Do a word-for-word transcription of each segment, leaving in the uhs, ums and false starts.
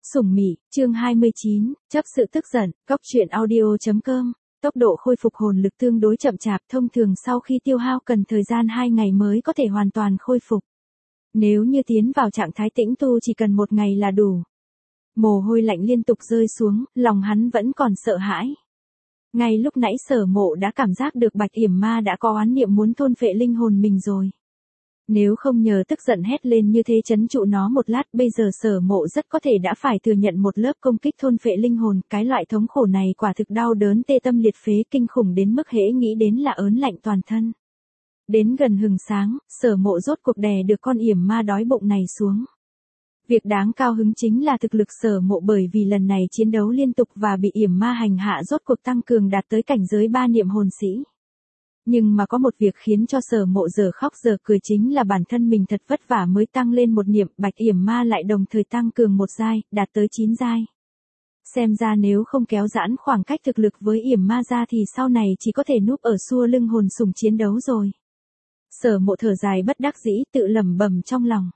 Sủng Mị, chương hai mươi chín, chấp sự tức giận, cốc truyện audio chấm com. Tốc độ khôi phục hồn lực tương đối chậm chạp, thông thường sau khi tiêu hao cần thời gian hai ngày mới có thể hoàn toàn khôi phục. Nếu như tiến vào trạng thái tĩnh tu chỉ cần một ngày là đủ. Mồ hôi lạnh liên tục rơi xuống, lòng hắn vẫn còn sợ hãi. Ngay lúc nãy Sở Mộ đã cảm giác được Bạch Yểm Ma đã có oán niệm muốn thôn phệ linh hồn mình rồi. Nếu không nhờ tức giận hét lên như thế trấn trụ nó một lát, bây giờ Sở Mộ rất có thể đã phải thừa nhận một lớp công kích thôn phệ linh hồn, cái loại thống khổ này quả thực đau đớn tê tâm liệt phế kinh khủng đến mức hễ nghĩ đến là ớn lạnh toàn thân. Đến gần hừng sáng, Sở Mộ rốt cuộc đè được con yểm ma đói bụng này xuống. Việc đáng cao hứng chính là thực lực Sở Mộ bởi vì lần này chiến đấu liên tục và bị yểm ma hành hạ rốt cuộc tăng cường đạt tới cảnh giới ba niệm hồn sĩ. Nhưng mà có một việc khiến cho Sở Mộ giờ khóc giờ cười chính là bản thân mình thật vất vả mới tăng lên một niệm, Bạch Yểm Ma lại đồng thời tăng cường một giai, đạt tới chín giai. Xem ra nếu không kéo giãn khoảng cách thực lực với Yểm Ma ra thì sau này chỉ có thể núp ở xua lưng hồn sủng chiến đấu rồi. Sở Mộ thở dài bất đắc dĩ tự lẩm bẩm trong lòng.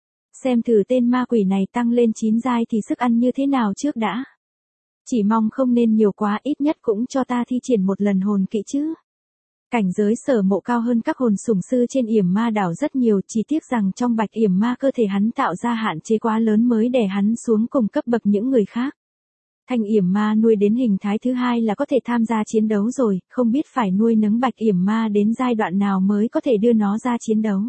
Xem thử tên ma quỷ này tăng lên chín giai thì sức ăn như thế nào trước đã. Chỉ mong không nên nhiều quá, ít nhất cũng cho ta thi triển một lần hồn kỹ chứ. Cảnh giới Sở Mộ cao hơn các hồn sủng sư trên Yểm Ma đảo rất nhiều, chỉ tiếc rằng trong Bạch Yểm Ma cơ thể hắn tạo ra hạn chế quá lớn mới đè hắn xuống cùng cấp bậc những người khác. Thanh Yểm Ma nuôi đến hình thái thứ hai là có thể tham gia chiến đấu rồi, không biết phải nuôi nấng Bạch Yểm Ma đến giai đoạn nào mới có thể đưa nó ra chiến đấu.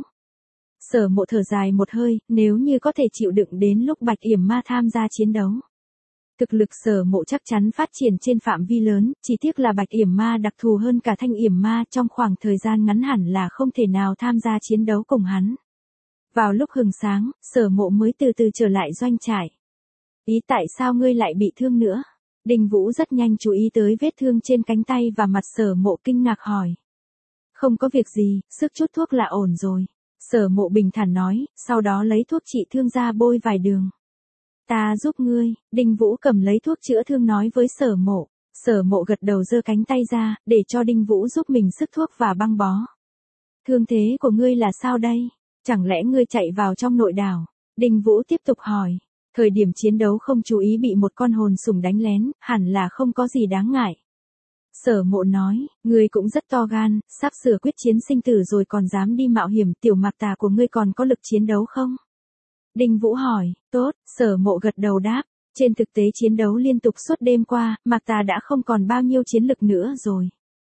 Sở Mộ thở dài một hơi, nếu như có thể chịu đựng đến lúc Bạch Yểm Ma tham gia chiến đấu. Thực lực Sở Mộ chắc chắn phát triển trên phạm vi lớn, chỉ tiếc là Bạch Yểm Ma đặc thù hơn cả Thanh Yểm Ma, trong khoảng thời gian ngắn hẳn là không thể nào tham gia chiến đấu cùng hắn. Vào lúc hừng sáng, Sở Mộ mới từ từ trở lại doanh trại. Ý tại sao ngươi lại bị thương nữa? Đinh Vũ rất nhanh chú ý tới vết thương trên cánh tay và mặt Sở Mộ kinh ngạc hỏi. Không có việc gì, sức chút thuốc là ổn rồi. Sở Mộ bình thản nói, sau đó lấy thuốc trị thương ra bôi vài đường. Ta giúp ngươi, Đinh Vũ cầm lấy thuốc chữa thương nói với Sở Mộ. Sở Mộ gật đầu giơ cánh tay ra, để cho Đinh Vũ giúp mình sức thuốc và băng bó. Thương thế của ngươi là sao đây? Chẳng lẽ ngươi chạy vào trong nội đảo? Đinh Vũ tiếp tục hỏi. Thời điểm chiến đấu không chú ý bị một con hồn sủng đánh lén, hẳn là không có gì đáng ngại. Sở Mộ nói, ngươi cũng rất to gan, sắp sửa quyết chiến sinh tử rồi còn dám đi mạo hiểm, tiểu Mạc Tà của ngươi còn có lực chiến đấu không? Đinh Vũ hỏi, tốt, Sở Mộ gật đầu đáp, trên thực tế chiến đấu liên tục suốt đêm qua, Mạc Tà đã không còn bao nhiêu chiến lực nữa rồi.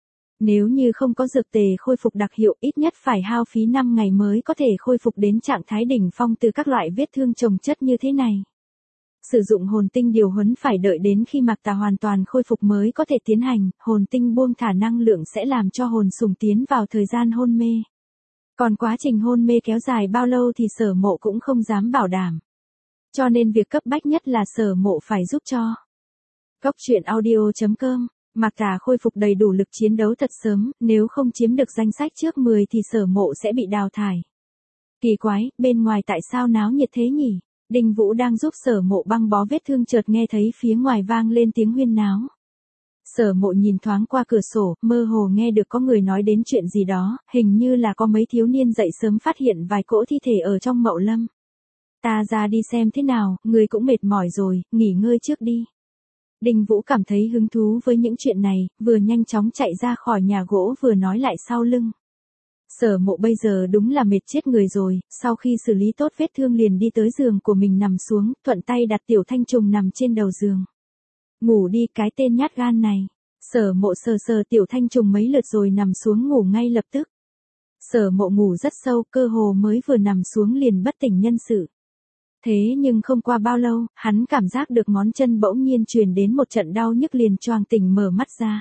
Nếu như không có dược tề khôi phục đặc hiệu ít nhất phải hao phí năm ngày mới có thể khôi phục đến trạng thái đỉnh phong từ các loại vết thương chồng chất như thế này. Sử dụng hồn tinh điều huấn phải đợi đến khi Mạc Tà hoàn toàn khôi phục mới có thể tiến hành, hồn tinh buông thả năng lượng sẽ làm cho hồn sủng tiến vào thời gian hôn mê. Còn quá trình hôn mê kéo dài bao lâu thì Sở Mộ cũng không dám bảo đảm. Cho nên việc cấp bách nhất là Sở Mộ phải giúp cho. Cốc truyện audio chấm com, Mạc Tà khôi phục đầy đủ lực chiến đấu thật sớm, nếu không chiếm được danh sách trước mười thì Sở Mộ sẽ bị đào thải. Kỳ quái, bên ngoài tại sao náo nhiệt thế nhỉ? Đinh Vũ đang giúp Sở Mộ băng bó vết thương chợt nghe thấy phía ngoài vang lên tiếng huyên náo. Sở Mộ nhìn thoáng qua cửa sổ, mơ hồ nghe được có người nói đến chuyện gì đó, hình như là có mấy thiếu niên dậy sớm phát hiện vài cỗ thi thể ở trong mậu lâm. Ta ra đi xem thế nào, người cũng mệt mỏi rồi, nghỉ ngơi trước đi. Đinh Vũ cảm thấy hứng thú với những chuyện này, vừa nhanh chóng chạy ra khỏi nhà gỗ vừa nói lại sau lưng. Sở Mộ bây giờ đúng là mệt chết người rồi, sau khi xử lý tốt vết thương liền đi tới giường của mình nằm xuống, thuận tay đặt Tiểu Thanh Trùng nằm trên đầu giường. Ngủ đi cái tên nhát gan này. Sở Mộ sờ sờ Tiểu Thanh Trùng mấy lượt rồi nằm xuống ngủ ngay lập tức. Sở Mộ ngủ rất sâu, cơ hồ mới vừa nằm xuống liền bất tỉnh nhân sự. Thế nhưng không qua bao lâu, hắn cảm giác được ngón chân bỗng nhiên truyền đến một trận đau nhức liền choàng tỉnh mở mắt ra.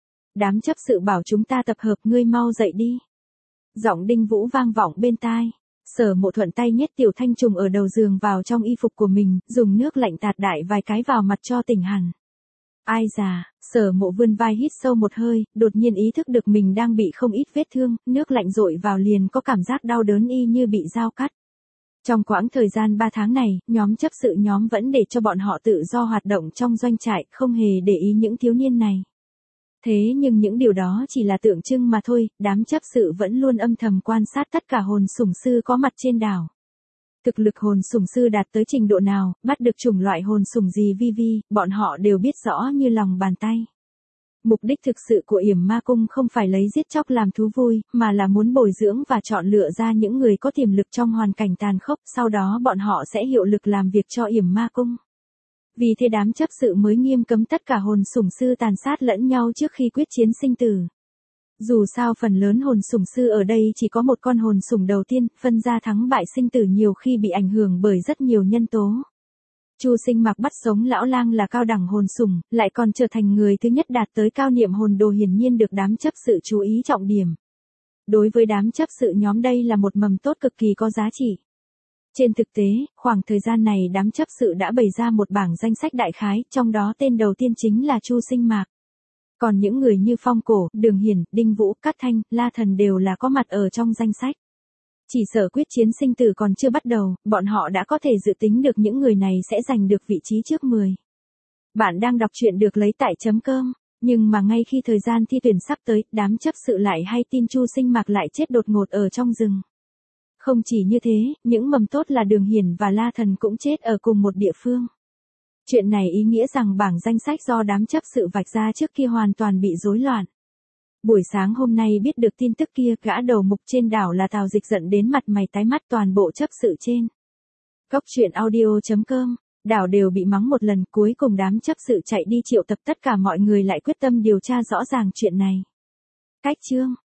Đám chấp sự bảo chúng ta tập hợp, ngươi mau dậy đi. Giọng Đinh Vũ vang vọng bên tai. Sở Mộ thuận tay nhét Tiểu Thanh Trùng ở đầu giường vào trong y phục của mình, dùng nước lạnh tạt đại vài cái vào mặt cho tỉnh hẳn. Ai già, Sở Mộ vươn vai hít sâu một hơi, đột nhiên ý thức được mình đang bị không ít vết thương, nước lạnh dội vào liền có cảm giác đau đớn y như bị dao cắt. Trong quãng thời gian ba tháng này, nhóm chấp sự nhóm vẫn để cho bọn họ tự do hoạt động trong doanh trại, không hề để ý những thiếu niên này. Thế nhưng những điều đó chỉ là tượng trưng mà thôi, đám chấp sự vẫn luôn âm thầm quan sát tất cả hồn sủng sư có mặt trên đảo. Thực lực hồn sủng sư đạt tới trình độ nào, bắt được chủng loại hồn sủng gì vi vi, bọn họ đều biết rõ như lòng bàn tay. Mục đích thực sự của Yểm Ma Cung không phải lấy giết chóc làm thú vui, mà là muốn bồi dưỡng và chọn lựa ra những người có tiềm lực trong hoàn cảnh tàn khốc, sau đó bọn họ sẽ hiệu lực làm việc cho Yểm Ma Cung. Vì thế đám chấp sự mới nghiêm cấm tất cả hồn sủng sư tàn sát lẫn nhau trước khi quyết chiến sinh tử. Dù sao phần lớn hồn sủng sư ở đây chỉ có một con hồn sủng đầu tiên, phân ra thắng bại sinh tử nhiều khi bị ảnh hưởng bởi rất nhiều nhân tố. Chu Sinh Mạc bắt sống lão lang là cao đẳng hồn sủng, lại còn trở thành người thứ nhất đạt tới cao niệm hồn đồ, hiển nhiên được đám chấp sự chú ý trọng điểm. Đối với đám chấp sự nhóm đây là một mầm tốt cực kỳ có giá trị. Trên thực tế, khoảng thời gian này đám chấp sự đã bày ra một bảng danh sách đại khái, trong đó tên đầu tiên chính là Chu Sinh Mạc. Còn những người như Phong Cổ, Đường Hiển, Đinh Vũ, Cát Thanh, La Thần đều là có mặt ở trong danh sách. Chỉ sợ quyết chiến sinh tử còn chưa bắt đầu, bọn họ đã có thể dự tính được những người này sẽ giành được vị trí trước mười. Bạn đang đọc truyện được lấy tại chấm cơm, nhưng mà ngay khi thời gian thi tuyển sắp tới, đám chấp sự lại hay tin Chu Sinh Mạc lại chết đột ngột ở trong rừng. Không chỉ như thế, những mầm tốt là Đường Hiển và La Thần cũng chết ở cùng một địa phương. Chuyện này ý nghĩa rằng bảng danh sách do đám chấp sự vạch ra trước kia hoàn toàn bị rối loạn. Buổi sáng hôm nay biết được tin tức kia, gã đầu mục trên đảo là Tào Dịch giận đến mặt mày tái mắt, toàn bộ chấp sự trên Cốc truyện audio chấm com, đảo đều bị mắng một lần, cuối cùng đám chấp sự chạy đi triệu tập tất cả mọi người lại quyết tâm điều tra rõ ràng chuyện này. Cách chương